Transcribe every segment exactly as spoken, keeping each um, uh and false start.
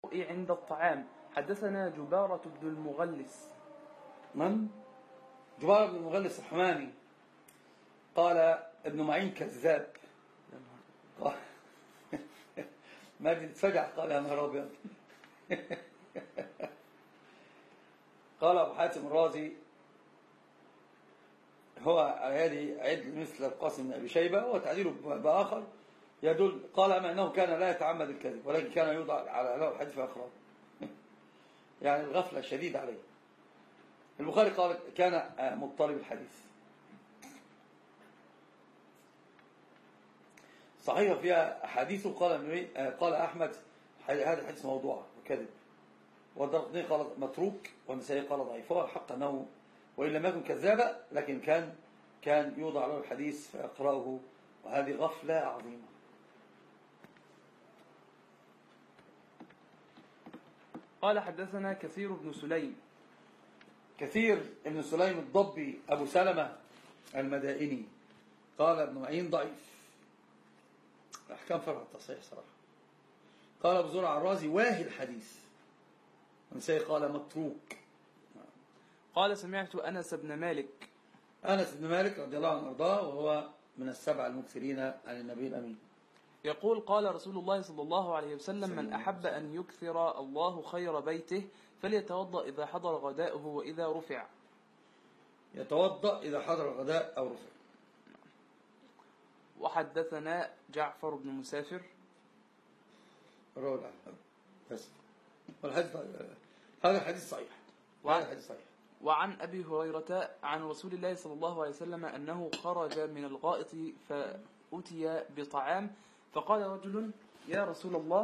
عند الطعام. حدثنا جبارة بن المغلس. من؟ جبارة بن المغلس الحماني. قال ابن معين كذاب. ماجد اتفجع قال يا نهار ابيض. قال ابو حاتم الرازي هو هذه عدل مثل القاسم بن ابي شيبه، وتعديله باخر يدل. قال اما انه كان لا يتعمد الكذب، ولكن كان يوضع على له الحديث في اخراج. يعني الغفله شديده عليه. البخاري قال كان مضطرب الحديث. صحيح فيها حديثه. قال قال احمد هذا الحديث موضوع وكذب، والدرقطني قال متروك، والنسائي قال ضعيف. هو الحق انه وان لم يكن كذابا لكن كان كان يوضع له الحديث فيقراه، وهذه غفله عظيمه. قال حدثنا كثير بن سليم. كثير بن سليم الضبي أبو سلمة المدائني. قال ابن معين ضعيف. أحكام فرع التصحيح صراحة. قال أبو زرع الرازي واهي الحديث، والنسائي قال متروك. قال سمعت أنس بن مالك. أنس بن مالك رضي الله عنه وارضاه، وهو من السبع المكثرين عن النبي الأمين، يقول قال رسول الله صلى الله عليه وسلم من أحب أن يكثر الله خير بيته فليتوضأ إذا حضر غداؤه وإذا رفع. يتوضأ إذا حضر الغداء أو رفع. وحدثنا جعفر بن مسافر. رواه بس والحديث هذا الحديث صحيح. وهذا الحديث صحيح. وعن أبي هريرة عن رسول الله صلى الله عليه وسلم أنه خرج من الغائط فأتي بطعام فقال رجل يا رسول الله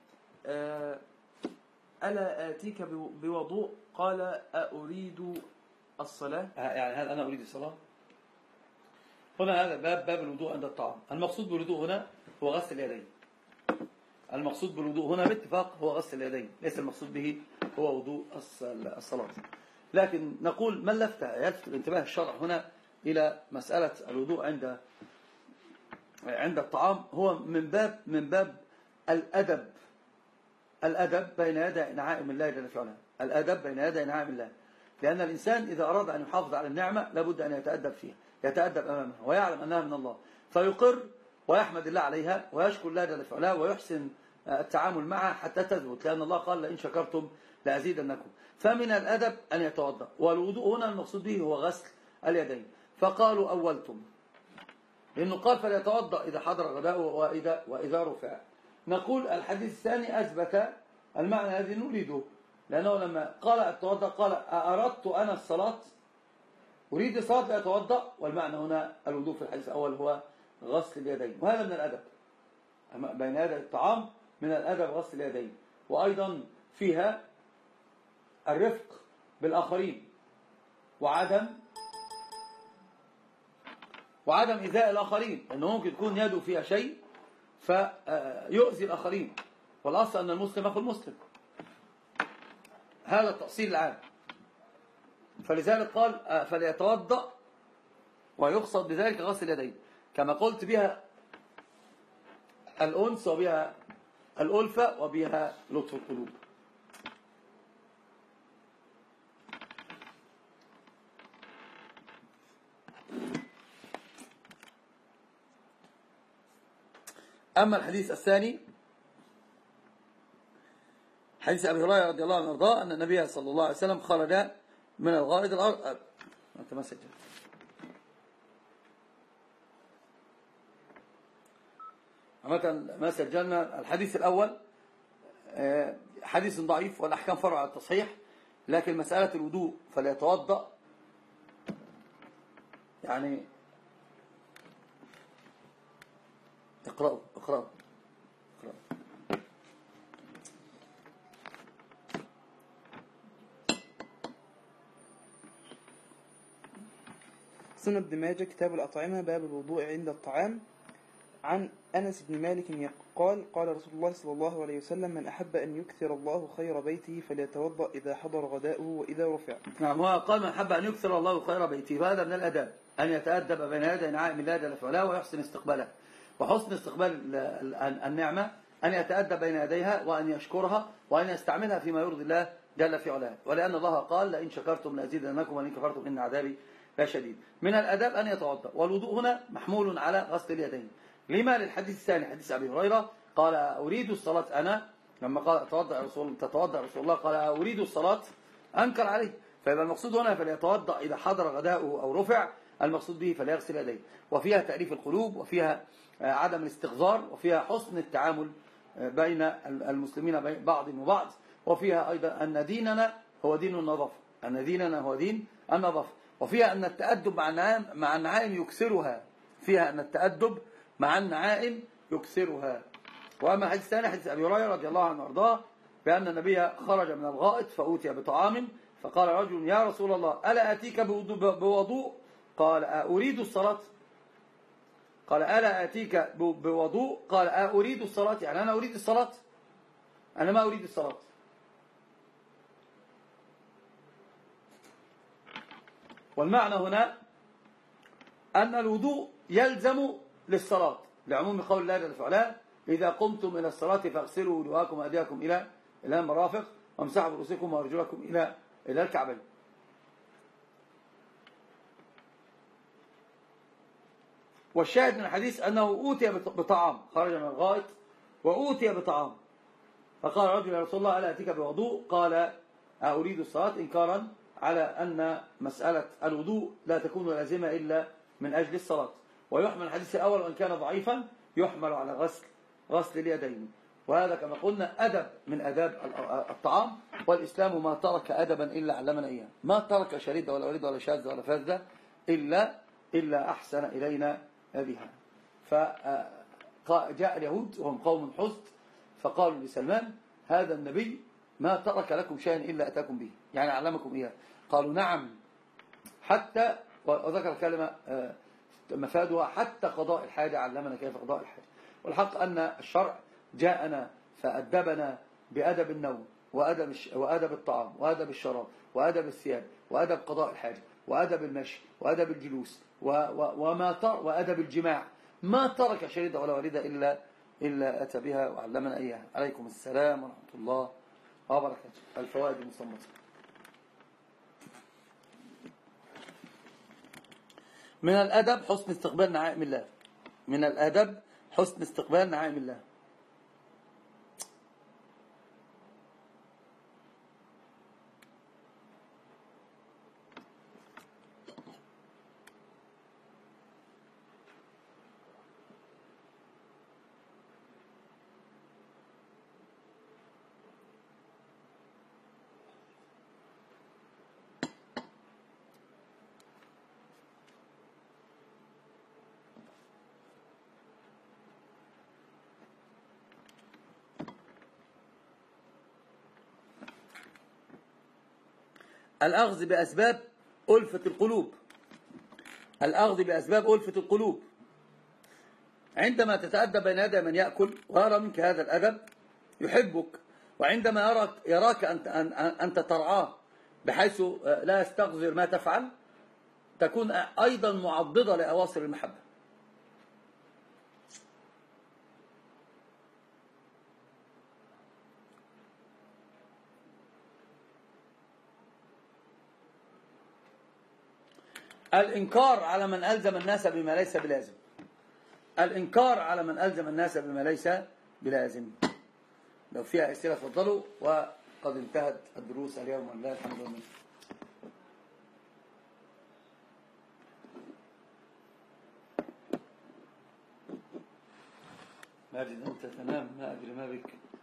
ألا آتيك بوضوء؟ قال أريد الصلاة. يعني هل أنا أريد الصلاة؟ هنا هذا باب باب الوضوء عند الطعام. المقصود بالوضوء هنا هو غسل اليدين. المقصود بالوضوء هنا باتفاق هو غسل اليدين، ليس المقصود به هو وضوء الصلاة. لكن نقول من لفت يلفت الانتباه الشرع هنا إلى مسألة الوضوء عند عند الطعام هو من باب من باب الأدب. الأدب بين يدي نعائم الله جل في علاه. الأدب بين يدي نعائم الله، لأن الإنسان إذا أراد أن يحافظ على النعمة لابد أن يتأدب فيها، يتأدب أمامها ويعلم أنها من الله، فيقر ويحمد الله عليها ويشكر الله جل في علاه ويحسن التعامل معها حتى تثبت، لأن الله قال لئن شكرتم لأزيدنكم. فمن الأدب أن يتوضأ. والوضوء هنا المقصود به هو غسل اليدين. فقالوا أولتم، لأنه قال فليتوضأ إذا حضر غداؤه وإذا, وإذا رفع. نقول الحديث الثاني أثبت المعنى الذي نريده، لأنه لما قال أتوضأ قال أردت أنا الصلاة، أريد الصلاة لأتوضأ، والمعنى هنا الوضوء في الحديث الأول هو غسل اليدين. وهذا من الأدب بين يدي الطعام، من الأدب غسل اليدين. وأيضا فيها الرفق بالآخرين وعدم وعدم إيذاء الآخرين، لأنه ممكن تكون يده فيها شيء فيؤذي الآخرين، والأصل أن المسلم أخو المسلم. هذا التأصيل العام. فلذلك قال فليتوضأ، ويقصد بذلك غسل اليدين كما قلت بها الأنس وبها الألفة وبها لطف القلوب. أما الحديث الثاني حديث أبي هريرة رضي الله عنه وارضاه أن النبي صلى الله عليه وسلم خرج من الغائط الأرض. أنت ما سجل عامة ما سجلنا. الحديث الأول حديث ضعيف والأحكام فرع على التصحيح، لكن مسألة الوضوء فليتوضأ يعني اقرأوا اقرأوا اقرأوا. سنن ابن ماجه كتاب الأطعمة باب الوضوء عند الطعام. عن أنس بن مالك قال قال رسول الله صلى الله عليه وسلم من أحب أن يكثر الله خير بيته فليتوضأ إذا حضر غداؤه وإذا رفع. نعم، هو قال من أحب أن يكثر الله خير بيته، فهذا من الأداب أن يتأدب بين يدي نعائم الله جل وعلا ويحسن استقباله. وحسن استقبال النعمة أن يتأدب بين يديها وأن يشكرها وأن يستعملها فيما يرضي الله جل في علاه، ولأن الله قال لئن شكرتم لأزيدنكم ولئن كفرتم إن عذابي لشديد. من الأداب أن يتوضأ، والوضوء هنا محمول على غسل اليدين. لما؟ للحديث الثاني حديث أبي هريرة قال أريد الصلاة أنا لما قال تتوضأ رسول تتوضأ رسول الله قال أريد الصلاة أنكر عليه. فيبقى المقصود هنا فليتوضأ إذا حضر غداؤه أو رفع، المقصود به فليغسل يديه. وفيها تأليف القلوب، وفيها عدم الاستغزار، وفيها حسن التعامل بين المسلمين بين بعض وبعض، وفيها أيضا أن ديننا هو دين النظافة، أن ديننا هو دين النظافة. وفيها أن التأدب مع النعائم مع النعائم يكسرها، فيها أن التأدب مع النعائم يكسرها. وأما الحديث الثاني حديث أبي هريرة رضي الله عنه وارضاه بأن النبي خرج من الغائط فأوتي بطعام فقال رجل يا رسول الله ألا أتيك بوضوء؟ قال أريد الصلاة. قال ألا أتيك بوضوء؟ قال أريد الصلاة، يعني أنا أريد الصلاة، أنا ما أريد الصلاة. والمعنى هنا أن الوضوء يلزم للصلاة لعموم قول الله جل وعلا إذا قمتم إلى الصلاة فاغسلوا وجوهكم وأيديكم إلى إلى المرافق وامسحوا برؤوسكم وأرجلكم إلى إلى الكعبين. والشاهد من الحديث أنه أوتي بطعام، خرج من الغائط وأوتي بطعام فقال رجل يا رسول الله ألا أتيك بوضوء؟ قال أريد الصلاة، إنكارا على أن مسألة الوضوء لا تكون لازمة إلا من أجل الصلاة. ويحمل الحديث الأول وإن كان ضعيفا يحمل على غسل غسل اليدين. وهذا كما قلنا أدب من أداب الطعام، والإسلام ما ترك أدبا إلا علمنا إياه، ما ترك شريدة ولا وريدة ولا شاذة ولا فاذة إلا إلا أحسن إلينا بها. فجاء اليهود وهم قوم حسد فقالوا لسلمان هذا النبي ما ترك لكم شيئا إلا أتاكم به، يعني علمكم إياه. قالوا نعم، حتى وذكر كلمة مفادها حتى قضاء الحاجة علمنا كيف قضاء الحاجة. والحق أن الشرع جاءنا فأدبنا بأدب النوم وأدب وأدب الطعام وأدب الشراب وأدب الثياب وأدب قضاء الحاجة وأدب المشي وأدب الجلوس وما تر وأدب الجماع. ما ترك شريدة ولا وريدة إلا إلا أتى بها وعلمنا إياها. عليكم السلام ورحمة الله وبركاته. الفوائد المصمتة. من الأدب حسن استقبال نعائم الله، من الأدب حسن استقبال نعائم الله. الأخذ بأسباب ألفة القلوب، الأخذ بأسباب ألفة القلوب. عندما تتأدب بين يدي من يأكل ويرى منك هذا الأدب يحبك، وعندما يراك, يراك أنت, أنت ترعاه بحيث لا يستغذر ما تفعل تكون أيضا معضدة لأواصر المحبة. الإنكار على من ألزم الناس بما ليس بلازم، الإنكار على من ألزم الناس بما ليس بلازم. لو فيها أسئلة تفضلوا، وقد انتهت الدروس اليوم والله الحمد لله. ماجد أنت تنام، ما أدري ما بك.